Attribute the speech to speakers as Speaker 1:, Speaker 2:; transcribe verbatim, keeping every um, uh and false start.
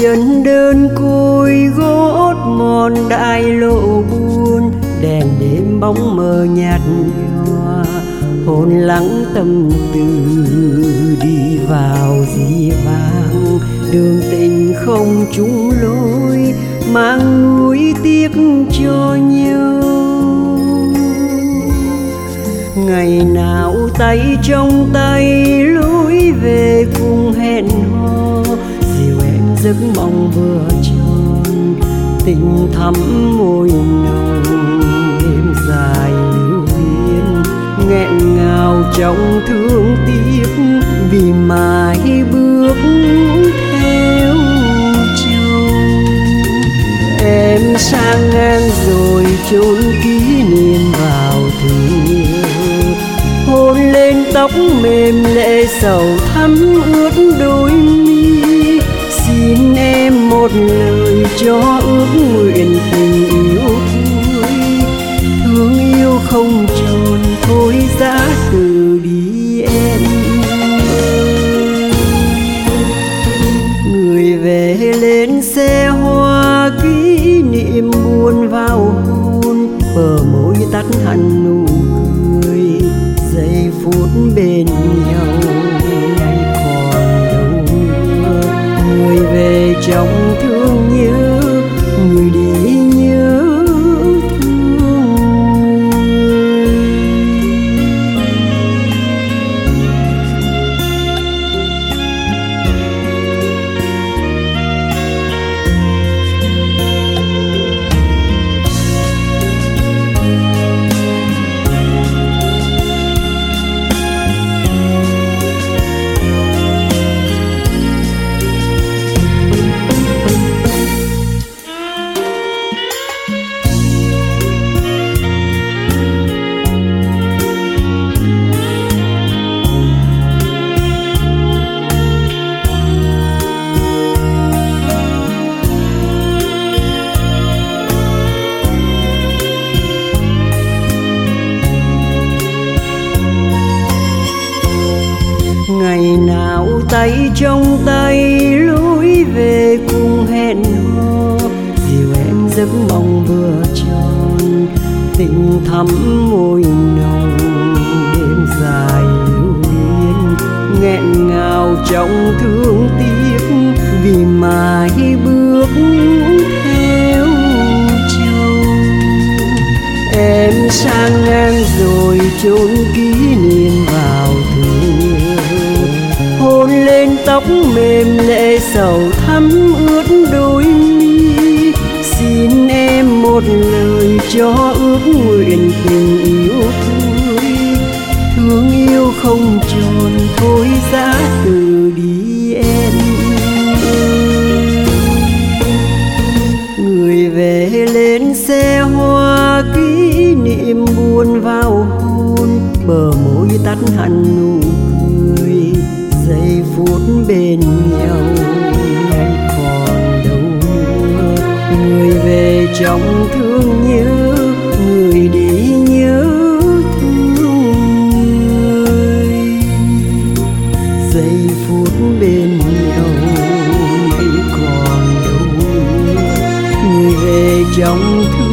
Speaker 1: chân đơn côi gót mòn đại lộ buồn, đèn đêm bóng mờ nhạt nhòa, hồn lắng tâm tư đi vào dĩ vãng. Đường tình không chung lối, mang nuối tiếc cho nhau. Ngày nào tay trong tay lối về cùng hẹn hò, dìu em giấc mong vừa tròn, tình thắm môi nồng. Đêm dài lưu luyến nghẹn ngào trong thương tiếc, vì mãi bước theo chồng. Em sang ngang rồi chôn kỷ niệm vào thương yêu, hôn lên tóc mềm lệ sầu thắm ướt đôi mi. Xin em một lời cho ước nguyện tình yêu cuối, thương yêu không tròn thôi giá từ đi em ơi. Người về lên xe hoa kỷ niệm buồn vào hôn, bờ môi tắt hẳn nụ cười, giây phút bên nhau nay còn đâu nữa. Người về trong thương nhớ, người đi nhớ thương người. Ngày nào tay trong tay lối về cùng hẹn hò, dìu em giấc mong vừa tròn, tình thắm môi nồng. Đêm dài lưu luyến nghẹn ngào trong thương tiếc, vì mãi bước theo chồng. Em sang ngang rồi chôn kỷ niệm vào thương yêu, hôn lên tóc mềm lệ sầu thắm ướt đôi mi. Xin em một lời cho ước nguyện tình yêu cuối, thương yêu không tròn thôi giá từ đi em ơi. Người về lên xe hoa kỷ niệm buồn vào hôn, bờ môi tắt hẳn nụ cười, giây phút bên nhau nay còn đâu nữa. Người về trong thương nhớ, người đi nhớ thương người. Giây phút bên nhau nay còn đâu nữa. Người về trong thương